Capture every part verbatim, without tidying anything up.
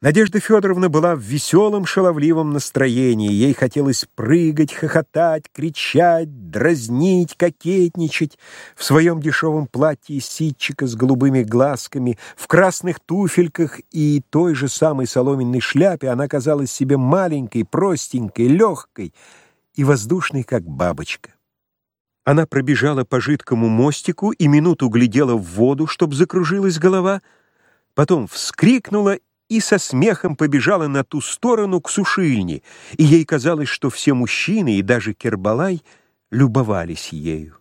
Надежда Федоровна была в веселом, шаловливом настроении. Ей хотелось прыгать, хохотать, кричать, дразнить, кокетничать. В своем дешевом платье ситчика с голубыми глазками, в красных туфельках и той же самой соломенной шляпе она казалась себе маленькой, простенькой, легкой и воздушной, как бабочка. Она пробежала по жидкому мостику и минуту глядела в воду, чтоб закружилась голова, потом вскрикнула и со смехом побежала на ту сторону к сушильне, и ей казалось, что все мужчины и даже Кербалай любовались ею.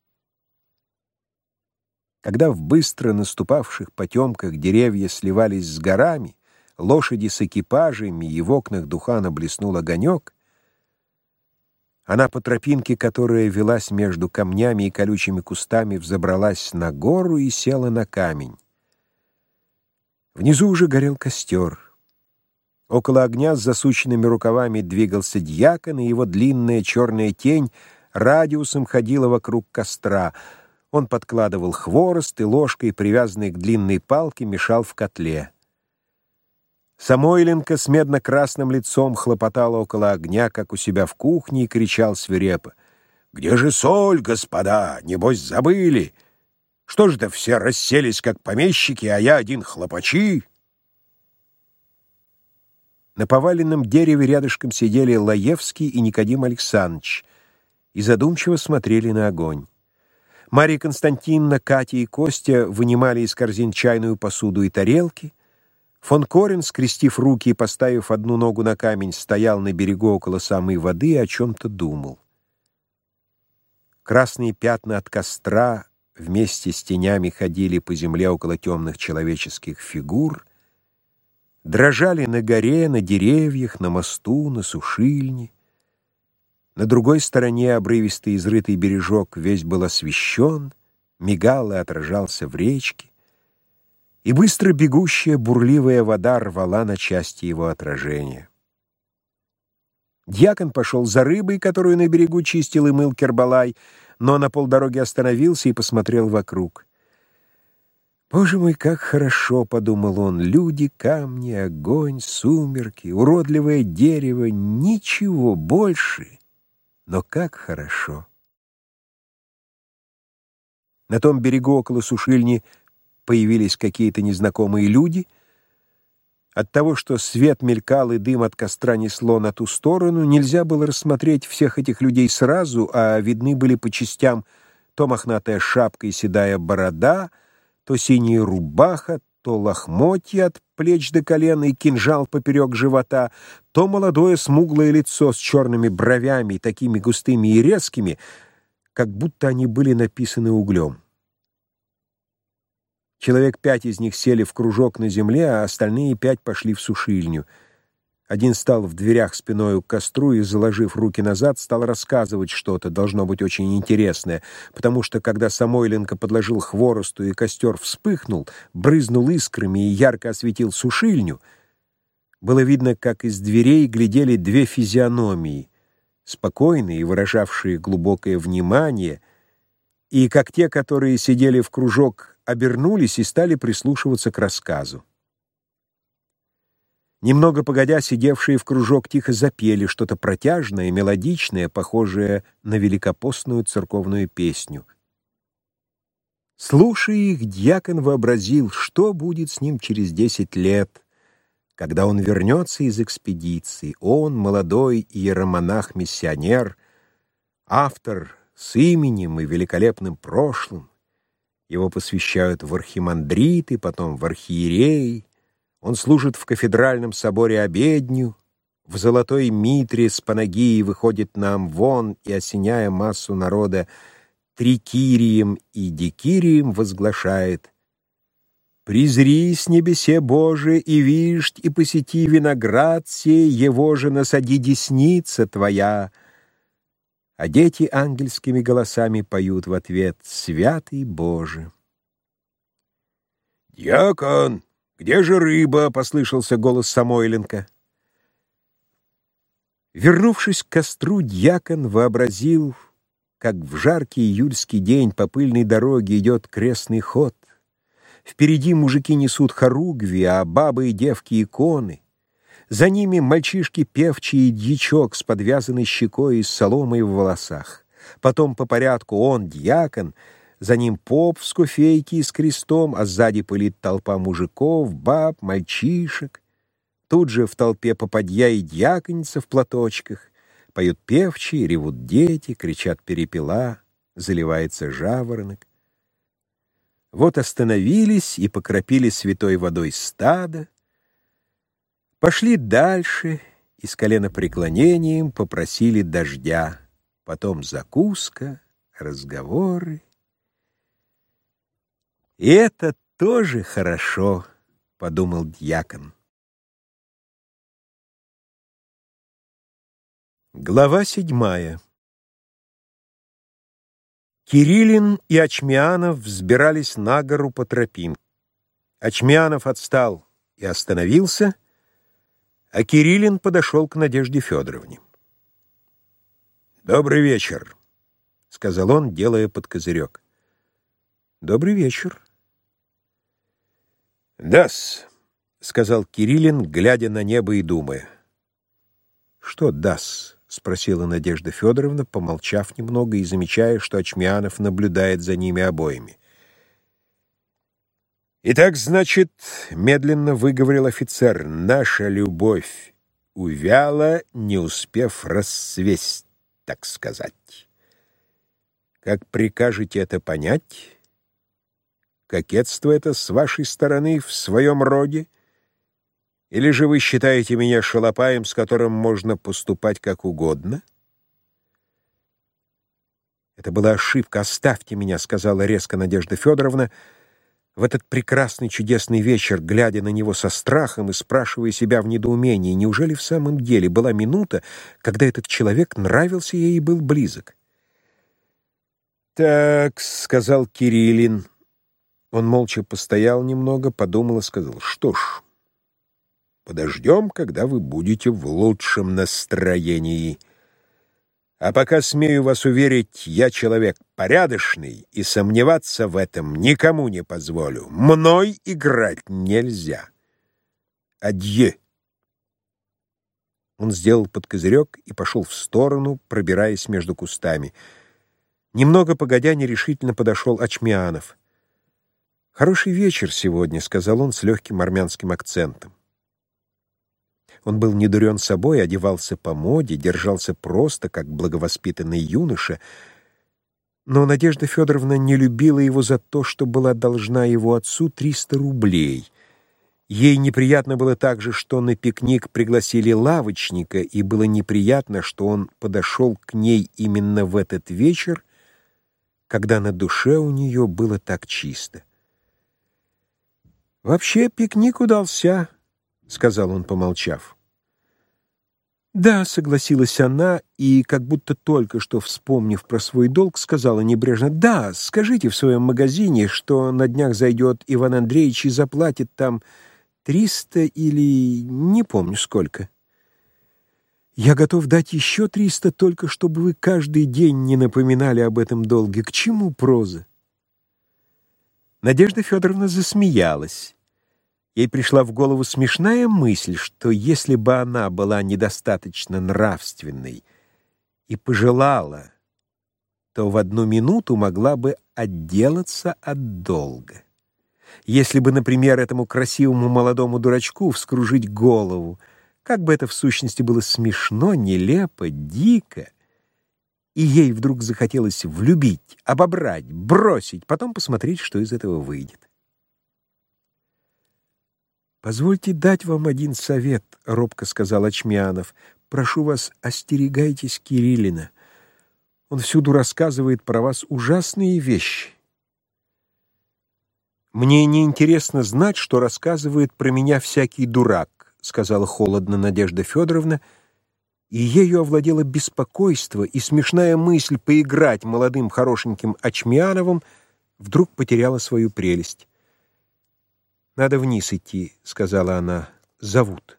Когда в быстро наступавших потемках деревья сливались с горами, лошади с экипажами, и в окнах Духана блеснул огонек, она по тропинке, которая велась между камнями и колючими кустами, взобралась на гору и села на камень. Внизу уже горел костер. Около огня с засученными рукавами двигался дьякон, и его длинная черная тень радиусом ходила вокруг костра. Он подкладывал хворост и ложкой, привязанной к длинной палке, мешал в котле. Самойленко с медно-красным лицом хлопотала около огня, как у себя в кухне, и кричал свирепо: «Где же соль, господа? Небось, забыли? Что ж-то все расселись, как помещики, а я один хлопачи?» На поваленном дереве рядышком сидели Лаевский и Никодим Александрович и задумчиво смотрели на огонь. Марья Константиновна, Катя и Костя вынимали из корзин чайную посуду и тарелки. Фон Корен, скрестив руки и поставив одну ногу на камень, стоял на берегу около самой воды и о чем-то думал. Красные пятна от костра вместе с тенями ходили по земле около темных человеческих фигур, дрожали на горе, на деревьях, на мосту, на сушильне. На другой стороне обрывистый изрытый бережок весь был освещен, мигал и отражался в речке, и быстро бегущая бурливая вода рвала на части его отражения. Дьякон пошел за рыбой, которую на берегу чистил и мыл Кербалай, но на полдороги остановился и посмотрел вокруг. «Боже мой, как хорошо!» — подумал он. «Люди, камни, огонь, сумерки, уродливое дерево, ничего больше, но как хорошо!» На том берегу около сушильни появились какие-то незнакомые люди. От того, что свет мелькал и дым от костра несло на ту сторону, нельзя было рассмотреть всех этих людей сразу, а видны были по частям то мохнатая шапка и седая борода, то синяя рубаха, то лохмотья от плеч до колен и кинжал поперек живота, то молодое смуглое лицо с черными бровями, такими густыми и резкими, как будто они были написаны углем. Человек пять из них сели в кружок на земле, а остальные пять пошли в сушильню. Один стал в дверях спиною к костру и, заложив руки назад, стал рассказывать что-то, должно быть очень интересное, потому что, когда Самойленко подложил хворосту и костер вспыхнул, брызнул искрами и ярко осветил сушильню, было видно, как из дверей глядели две физиономии, спокойные и выражавшие глубокое внимание, и как те, которые сидели в кружок, обернулись и стали прислушиваться к рассказу. Немного погодя, сидевшие в кружок тихо запели что-то протяжное, мелодичное, похожее на великопостную церковную песню. Слушая их, дьякон вообразил, что будет с ним через десять лет, когда он вернется из экспедиции. Он, молодой иеромонах-миссионер, автор с именем и великолепным прошлым. Его посвящают в архимандриты, потом в архиереи. Он служит в кафедральном соборе обедню, в золотой митре с панагией выходит на амвон и, осеняя массу народа трикирием и дикирием, возглашает: «Призри с небесе Боже, и вишь, и посети виноград сей, его же насади десница твоя». А дети ангельскими голосами поют в ответ: «Святый Боже». «Дьякон, где же рыба?» — послышался голос Самойленко. Вернувшись к костру, дьякон вообразил, как в жаркий июльский день по пыльной дороге идет крестный ход, Впереди мужики несут хоругви, а бабы и девки — иконы. За ними мальчишки певчие и дьячок с подвязанной щекой и с соломой в волосах. Потом по порядку он, дьякон, за ним поп в скуфейке и с крестом, а сзади пылит толпа мужиков, баб, мальчишек. Тут же в толпе попадья и дьяконица в платочках. Поют певчие, ревут дети, кричат перепела, заливается жаворонок. Вот остановились и покропили святой водой стадо, пошли дальше и с коленопреклонением попросили дождя, потом закуска, разговоры. «И это тоже хорошо», — подумал дьякон. Глава седьмая. Кирилин и Очмианов взбирались на гору по тропинке. Очмианов отстал и остановился, а Кирилин подошел к Надежде Федоровне. «Добрый вечер», — сказал он, делая под козырек. «Добрый вечер». «Да-с», — сказал Кирилин, глядя на небо и думая. «Что да-с?» — спросила Надежда Федоровна, помолчав немного и замечая, что Очмианов наблюдает за ними обоими. «Итак, значит, — медленно выговорил офицер, — наша любовь увяла, не успев расцвесть, так сказать. Как прикажете это понять? Кокетство это с вашей стороны в своем роде? Или же вы считаете меня шалопаем, с которым можно поступать как угодно?» «Это была ошибка. Оставьте меня», — сказала резко Надежда Федоровна, в этот прекрасный чудесный вечер, глядя на него со страхом и спрашивая себя в недоумении, неужели в самом деле была минута, когда этот человек нравился ей и был близок? «Так», — сказал Кирилин. Он молча постоял немного, подумал и сказал: «Что ж, подождем, когда вы будете в лучшем настроении. А пока, смею вас уверить, я человек порядочный, и сомневаться в этом никому не позволю. Мной играть нельзя. Адье». Он сделал под козырек и пошел в сторону, пробираясь между кустами. Немного погодя, нерешительно подошел Очмианов. «Хороший вечер сегодня», — сказал он с легким армянским акцентом. Он был недурен собой, одевался по моде, держался просто, как благовоспитанный юноша, но Надежда Федоровна не любила его за то, что была должна его отцу триста рублей. Ей неприятно было также, что на пикник пригласили лавочника, и было неприятно, что он подошел к ней именно в этот вечер, когда на душе у нее было так чисто. «Вообще пикник удался», — сказал он, помолчав. «Да», — согласилась она, и, как будто только что вспомнив про свой долг, сказала небрежно: «Да, скажите в своем магазине, что на днях зайдет Иван Андреевич и заплатит там триста или не помню сколько. Я готов дать еще триста, только чтобы вы каждый день не напоминали об этом долге. К чему проза?» Надежда Федоровна засмеялась. Ей пришла в голову смешная мысль, что если бы она была недостаточно нравственной и пожелала, то в одну минуту могла бы отделаться от долга. Если бы, например, этому красивому молодому дурачку вскружить голову, как бы это в сущности было смешно, нелепо, дико, и ей вдруг захотелось влюбить, обобрать, бросить, потом посмотреть, что из этого выйдет. «Позвольте дать вам один совет», — робко сказал Очмианов. «Прошу вас, остерегайтесь Кирилина. Он всюду рассказывает про вас ужасные вещи». «Мне не интересно знать, что рассказывает про меня всякий дурак», — сказала холодно Надежда Федоровна, и ею овладело беспокойство, и смешная мысль поиграть молодым хорошеньким Очмиановым вдруг потеряла свою прелесть. «Надо вниз идти», — сказала она. «Зовут».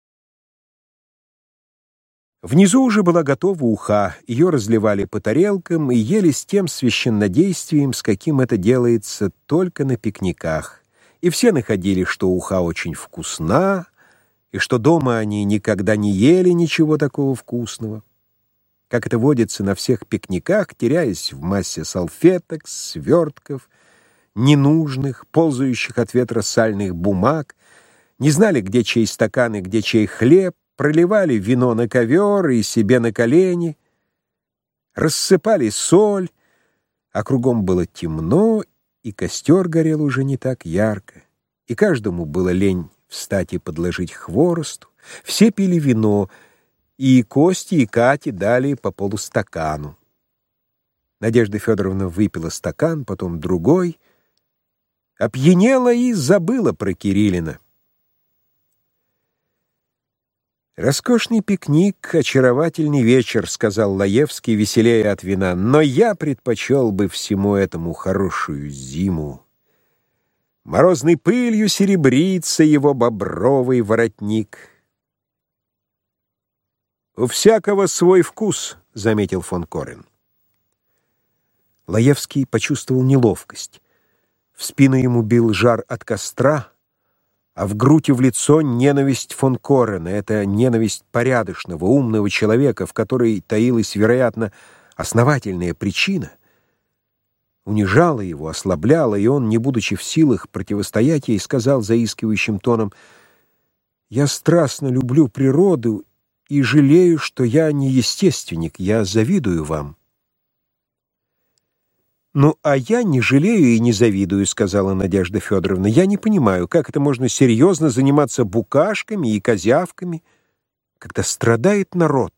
Внизу уже была готова уха, ее разливали по тарелкам и ели с тем священнодействием, с каким это делается только на пикниках. И все находили, что уха очень вкусна, и что дома они никогда не ели ничего такого вкусного. Как это водится на всех пикниках, теряясь в массе салфеток, свертков, ненужных, ползающих от ветра сальных бумаг, не знали, где чей стакан и где чей хлеб, проливали вино на ковер и себе на колени, рассыпали соль, а кругом было темно, и костер горел уже не так ярко, и каждому было лень встать и подложить хворосту. Все пили вино, и Косте, и Кате дали по полустакану. Надежда Федоровна выпила стакан, потом другой, опьянела и забыла про Кириллина. «Роскошный пикник, очаровательный вечер», — сказал Лаевский, веселея от вина, «но я предпочел бы всему этому хорошую зиму. Морозной пылью серебрится его бобровый воротник». «У всякого свой вкус», — заметил фон Корен. Лаевский почувствовал неловкость. В спину ему бил жар от костра, а в грудь и в лицо ненависть фон Корена. Это ненависть порядочного, умного человека, в которой таилась, вероятно, основательная причина. Унижала его, ослабляла, и он, не будучи в силах противостоять ей, сказал заискивающим тоном: «Я страстно люблю природу и жалею, что я не естественник, я завидую вам». «Ну, а я не жалею и не завидую», — сказала Надежда Федоровна. «Я не понимаю, как это можно серьезно заниматься букашками и козявками, когда страдает народ».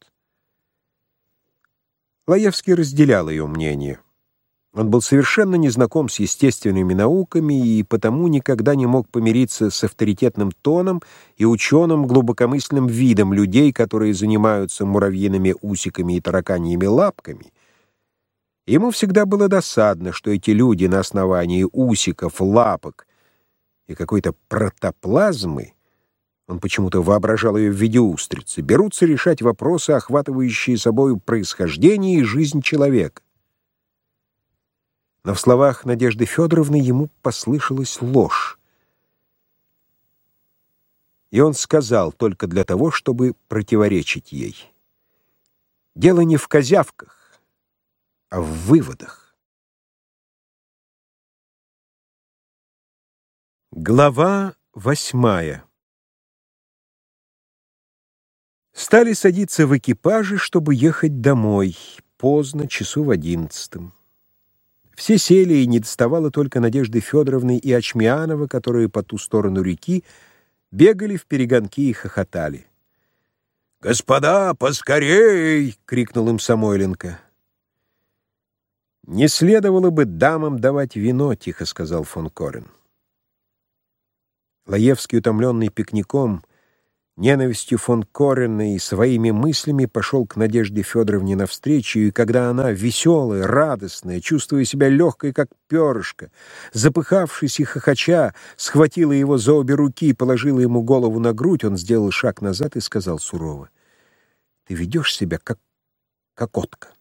Лаевский разделял ее мнение. Он был совершенно не знаком с естественными науками и потому никогда не мог помириться с авторитетным тоном и ученым глубокомысленным видом людей, которые занимаются муравьиными усиками и тараканьими лапками. Ему всегда было досадно, что эти люди на основании усиков, лапок и какой-то протоплазмы, он почему-то воображал ее в виде устрицы, берутся решать вопросы, охватывающие собою происхождение и жизнь человека. Но в словах Надежды Федоровны ему послышалась ложь. И он сказал только для того, чтобы противоречить ей: «Дело не в козявках, а в выводах». Глава восьмая. Стали садиться в экипажи, чтобы ехать домой. Поздно, часу в одиннадцатом. Все сели, и недоставало только Надежды Федоровны и Очмианова, которые по ту сторону реки бегали вперегонки и хохотали. «Господа, поскорей!» — крикнул им Самойленко. «Не следовало бы дамам давать вино», — тихо сказал фон Корен. Лаевский, утомленный пикником, ненавистью фон Корена и своими мыслями, пошел к Надежде Федоровне навстречу, и когда она, веселая, радостная, чувствуя себя легкой, как перышко, запыхавшись и хохоча, схватила его за обе руки и положила ему голову на грудь, он сделал шаг назад и сказал сурово: «Ты ведешь себя, как кокотка».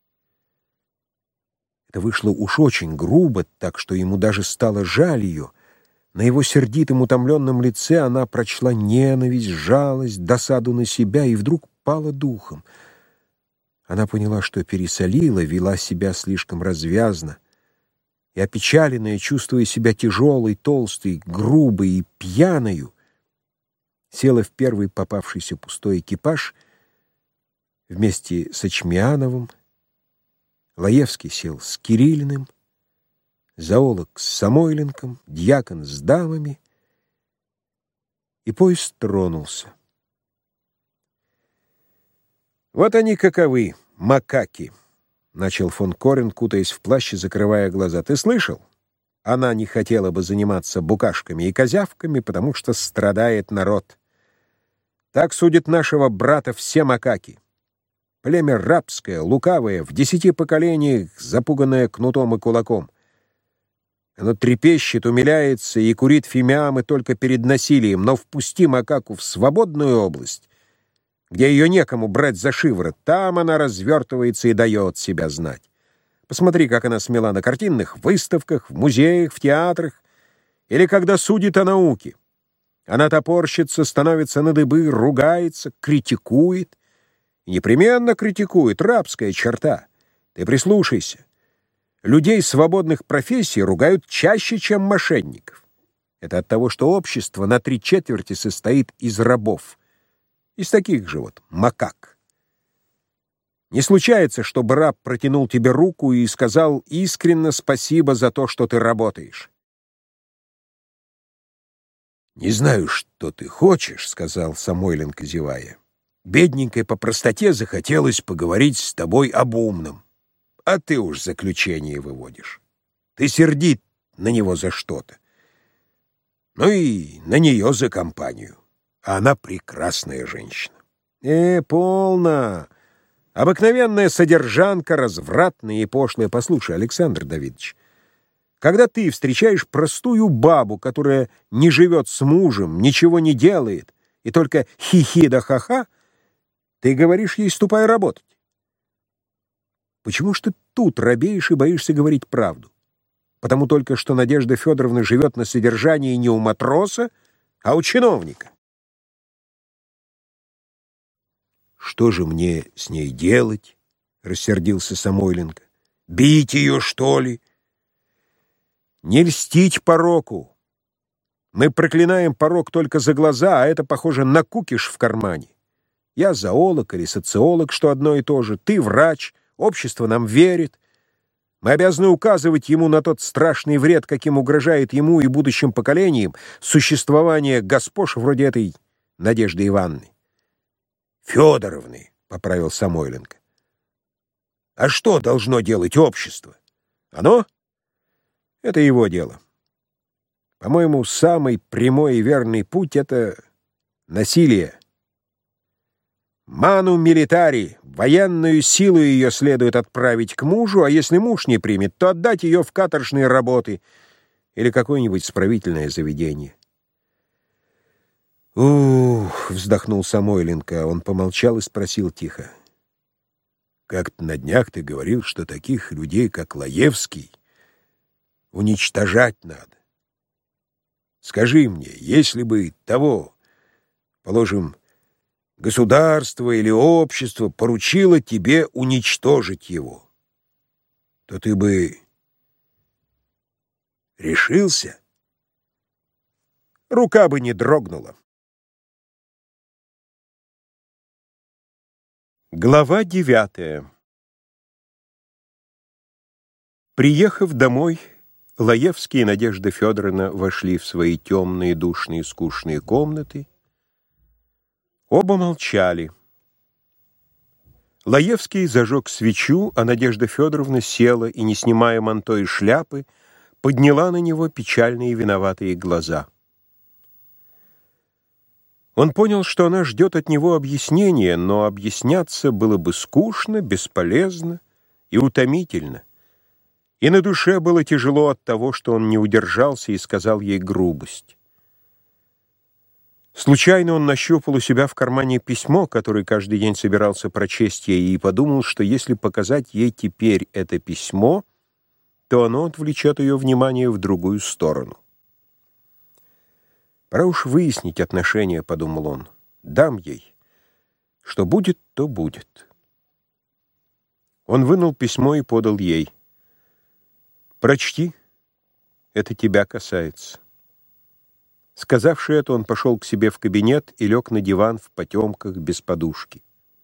Это вышло уж очень грубо, так что ему даже стало жаль ее. На его сердитом, утомленном лице она прочла ненависть, жалость, досаду на себя и вдруг пала духом. Она поняла, что пересолила, вела себя слишком развязно, и, опечаленная, чувствуя себя тяжелой, толстой, грубой и пьяною, села в первый попавшийся пустой экипаж вместе с Очмиановым. Лаевский сел с Кириллиным, зоолог с Самойленком, дьякон с дамами, и поезд тронулся. «Вот они каковы, макаки», — начал фон Корен, кутаясь в плащ и закрывая глаза. «Ты слышал? Она не хотела бы заниматься букашками и козявками, потому что страдает народ. Так судят нашего брата все макаки. Племя рабское, лукавое, в десяти поколениях запуганное кнутом и кулаком. Оно трепещет, умиляется и курит фимиамы только перед насилием, но впусти макаку в свободную область, где ее некому брать за шиворот, там она развертывается и дает себя знать. Посмотри, как она смела на картинных выставках, в музеях, в театрах, Или когда судит о науке. Она топорщится, становится на дыбы, ругается, критикует. И непременно критикует, рабская черта. Ты прислушайся. Людей свободных профессий ругают чаще, чем мошенников. Это от того, что общество на три четверти состоит из рабов. Из таких же вот макак. Не случается, чтобы раб протянул тебе руку и сказал искренне спасибо за то, что ты работаешь. «Не знаю, что ты хочешь», — сказал Самойленко, зевая. «Бедненькой по простоте захотелось поговорить с тобой об умном. А ты уж заключение выводишь. Ты сердит на него за что-то. Ну и на нее за компанию. А она прекрасная женщина». «Э, полно! Обыкновенная содержанка, развратная и пошлая. Послушай, Александр Давидович, когда ты встречаешь простую бабу, которая не живет с мужем, ничего не делает, и только хихи да ха-ха, ты говоришь ей: ступай работать. Почему ж ты тут робеешь и боишься говорить правду? Потому только, что Надежда Федоровна живет на содержании не у матроса, а у чиновника. «Что же мне с ней делать?» — рассердился Самойленко. «Бить ее, что ли?» «Не льстить пороку. Мы проклинаем порок только за глаза, а это похоже на кукиш в кармане. Я зоолог или социолог, что одно и то же. Ты врач, общество нам верит. Мы обязаны указывать ему на тот страшный вред, каким угрожает ему и будущим поколениям существование госпож вроде этой Надежды Ивановны». «Федоровны», — поправил Самойленко. «А что должно делать общество? Оно? Это его дело. По-моему, самый прямой и верный путь — это насилие. Ману милитари, военную силу ее следует отправить к мужу, а если муж не примет, то отдать ее в каторжные работы или какое-нибудь исправительное заведение». «Ух!» — вздохнул Самойленко. Он помолчал и спросил тихо. «Как-то на днях ты говорил, что таких людей, как Лаевский, уничтожать надо. Скажи мне, если бы того, положим, государство или общество поручило тебе уничтожить его, то ты бы решился?» «Рука бы не дрогнула». Глава девятая. Приехав домой, Лаевский и Надежда Федоровна вошли в свои темные, душные, скучные комнаты. Оба молчали. Лаевский зажег свечу, а Надежда Федоровна села и, не снимая манто и шляпы, подняла на него печальные виноватые глаза. Он понял, что она ждет от него объяснения, но объясняться было бы скучно, бесполезно и утомительно. И на душе было тяжело от того, что он не удержался и сказал ей грубость. Случайно он нащупал у себя в кармане письмо, которое каждый день собирался прочесть ей, и подумал, что если показать ей теперь это письмо, то оно отвлечет ее внимание в другую сторону. «Пора уж выяснить отношения», — подумал он. «Дам ей. Что будет, то будет». Он вынул письмо и подал ей. «Прочти. Это тебя касается». Сказавши это, он пошел к себе в кабинет и лег на диван в потемках без подушки.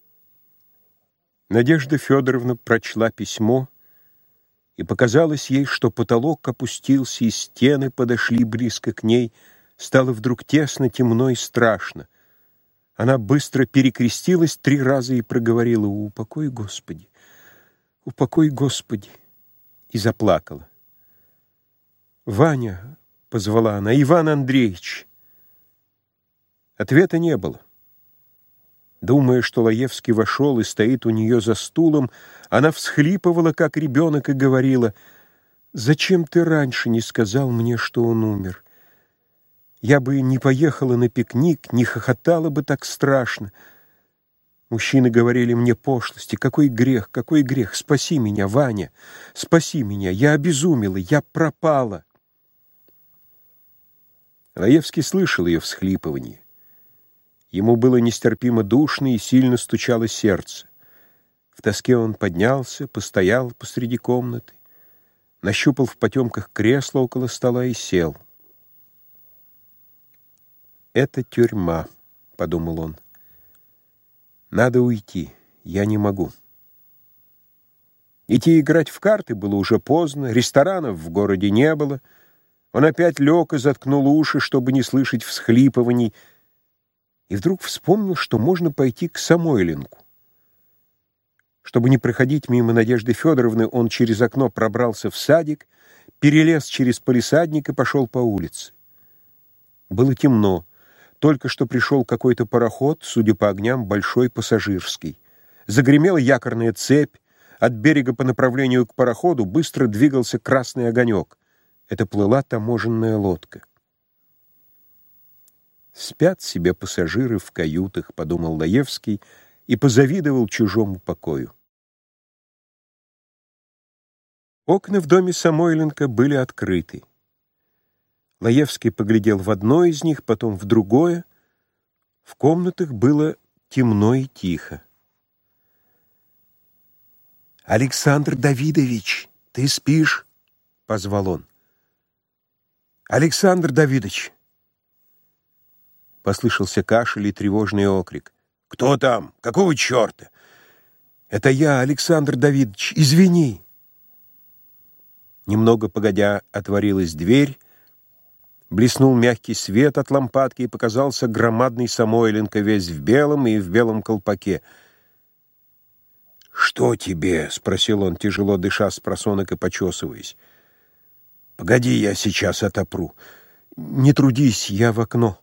Надежда Федоровна прочла письмо, и показалось ей, что потолок опустился, и стены подошли близко к ней. Стало вдруг тесно, темно и страшно. Она быстро перекрестилась три раза и проговорила: «Упокой, Господи! Упокой, Господи!» и заплакала. «Ваня!» — позвала она. «Иван Андреевич!» Ответа не было. Думая, что Лаевский вошел и стоит у нее за стулом, она всхлипывала, как ребенок, и говорила: «Зачем ты раньше не сказал мне, что он умер? Я бы не поехала на пикник, не хохотала бы так страшно. Мужчины говорили мне пошлости. Какой грех, какой грех! Спаси меня, Ваня! Спаси меня! Я обезумела, я пропала!» Лаевский слышал ее всхлипывание. Ему было нестерпимо душно и сильно стучало сердце. В тоске он поднялся, постоял посреди комнаты, нащупал в потемках кресло около стола и сел. «Это тюрьма», — подумал он. «Надо уйти, я не могу». Идти играть в карты было уже поздно, ресторанов в городе не было. Он опять лег и заткнул уши, чтобы не слышать всхлипываний, и вдруг вспомнил, что можно пойти к Самойленку. Чтобы не проходить мимо Надежды Федоровны, он через окно пробрался в садик, перелез через палисадник и пошел по улице. Было темно. Только что пришел какой-то пароход, судя по огням, большой пассажирский. Загремела якорная цепь. От берега по направлению к пароходу быстро двигался красный огонек. Это плыла таможенная лодка. «Спят себе пассажиры в каютах», — подумал Лаевский и позавидовал чужому покою. Окна в доме Самойленко были открыты. Лаевский поглядел в одно из них, потом в другое. В комнатах было темно и тихо. «Александр Давидович, ты спишь?» — позвал он. «Александр Давидович!» Послышался кашель и тревожный окрик. «Кто там? Какого черта?» «Это я, Александр Давидович, извини!» Немного погодя отворилась дверь, блеснул мягкий свет от лампадки и показался громадный Самойленко, весь в белом и в белом колпаке. «Что тебе?» — спросил он, тяжело дыша с просонок и почесываясь. «Погоди, я сейчас отопру. Не трудись, я в окно».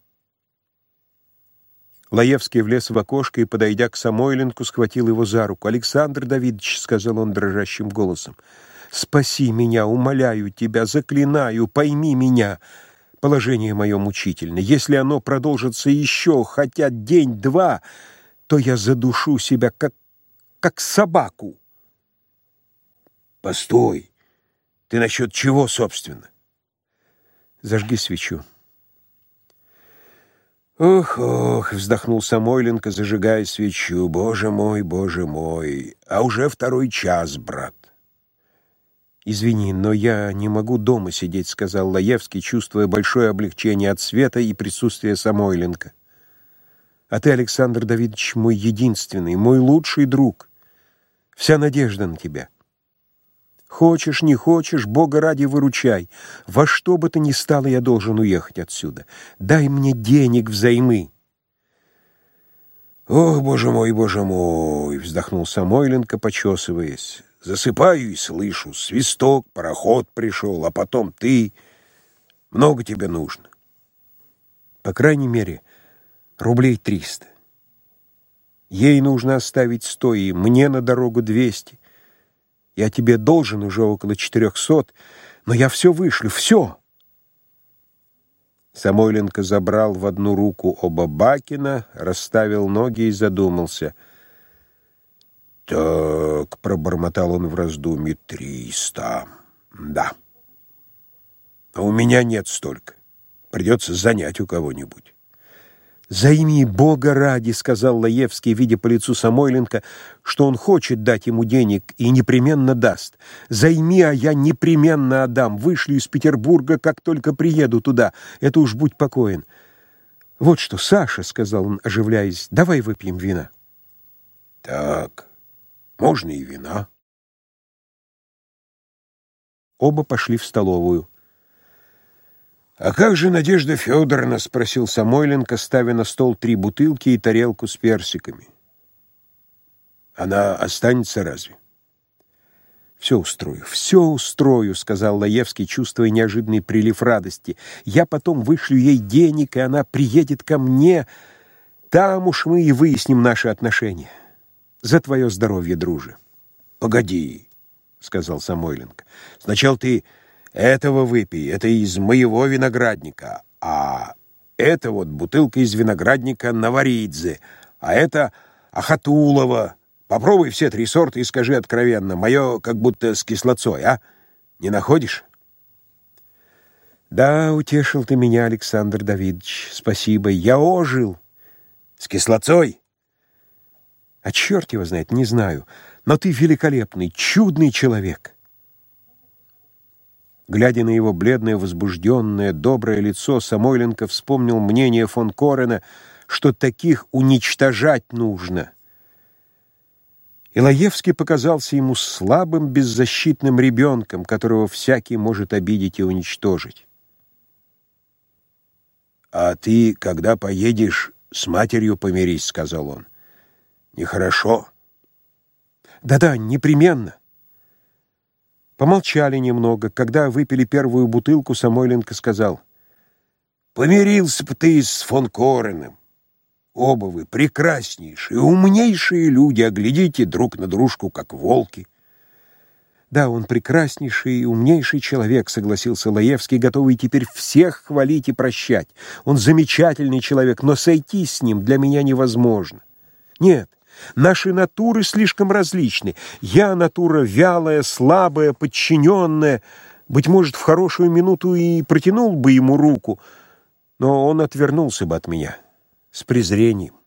Лаевский влез в окошко и, подойдя к Самойленку, схватил его за руку. «Александр Давидович», — сказал он дрожащим голосом, — «спаси меня, умоляю тебя, заклинаю, пойми меня. Положение мое мучительно. Если оно продолжится еще хотя день-два, то я задушу себя, как, как собаку». «Постой! Ты насчет чего, собственно?» «Зажги свечу». «Ох, ох!» — вздохнул Самойленко, зажигая свечу. «Боже мой, боже мой! А уже второй час, брат!» «Извини, но я не могу дома сидеть», — сказал Лаевский, чувствуя большое облегчение от света и присутствия Самойленко. «А ты, Александр Давидович, мой единственный, мой лучший друг. Вся надежда на тебя. Хочешь, не хочешь, Бога ради выручай. Во что бы то ни стало, я должен уехать отсюда. Дай мне денег взаймы». «Ох, боже мой, боже мой!» — вздохнул Самойленко, почесываясь. «Засыпаю и слышу. Свисток, пароход пришел, а потом ты. Много тебе нужно?» «По крайней мере, рублей триста. Ей нужно оставить сто, и мне на дорогу двести. Я тебе должен уже около четырехсот, но я все вышлю, все». Самойленко забрал в одну руку оба бакина, расставил ноги и задумался. «Так», — пробормотал он в раздумье, — «триста. Да. А у меня нет столько. Придется занять у кого-нибудь». «Займи, Бога ради», — сказал Лаевский, видя по лицу Самойленко, что он хочет дать ему денег и непременно даст. «Займи, а я непременно отдам. Вышлю из Петербурга, как только приеду туда. Это уж будь покоен». «Вот что, Саша», — сказал он, оживляясь, — «давай выпьем вина». «Так, можно и вина». Оба пошли в столовую. «А как же Надежда Федоровна?» — спросил Самойленко, ставя на стол три бутылки и тарелку с персиками. «Она останется разве?» «Все устрою, все устрою», — сказал Лаевский, чувствуя неожиданный прилив радости. «Я потом вышлю ей денег, и она приедет ко мне. Там уж мы и выясним наши отношения. За твое здоровье, друже». «Погоди», — сказал Самойленко. «Сначала ты этого выпей, это из моего виноградника, а это вот бутылка из виноградника Наваридзе, а это Ахатулова. Попробуй все три сорта и скажи откровенно, мое как будто с кислоцой, а? Не находишь?» Да, утешил ты меня, Александр Давидович. Спасибо. Я ожил. С кислотой? А черт его знает, не знаю. Но ты великолепный, чудный человек. Глядя на его бледное, возбужденное, доброе лицо, Самойленко вспомнил мнение фон Корена, что таких уничтожать нужно. И Лаевский показался ему слабым, беззащитным ребенком, которого всякий может обидеть и уничтожить. «А ты, когда поедешь, с матерью помирись», — сказал он. «Нехорошо». «Да-да, непременно». Помолчали немного. Когда выпили первую бутылку, Самойленко сказал: «Помирился бы ты с фон Кореном. Оба вы прекраснейшие, умнейшие люди, а глядите друг на дружку, как волки». «Да, он прекраснейший и умнейший человек», — согласился Лаевский, готовый теперь всех хвалить и прощать. «Он замечательный человек, но сойтись с ним для меня невозможно. Нет, наши натуры слишком различны. Я натура вялая, слабая, подчиненная. Быть может, в хорошую минуту и протянул бы ему руку, но он отвернулся бы от меня с презрением.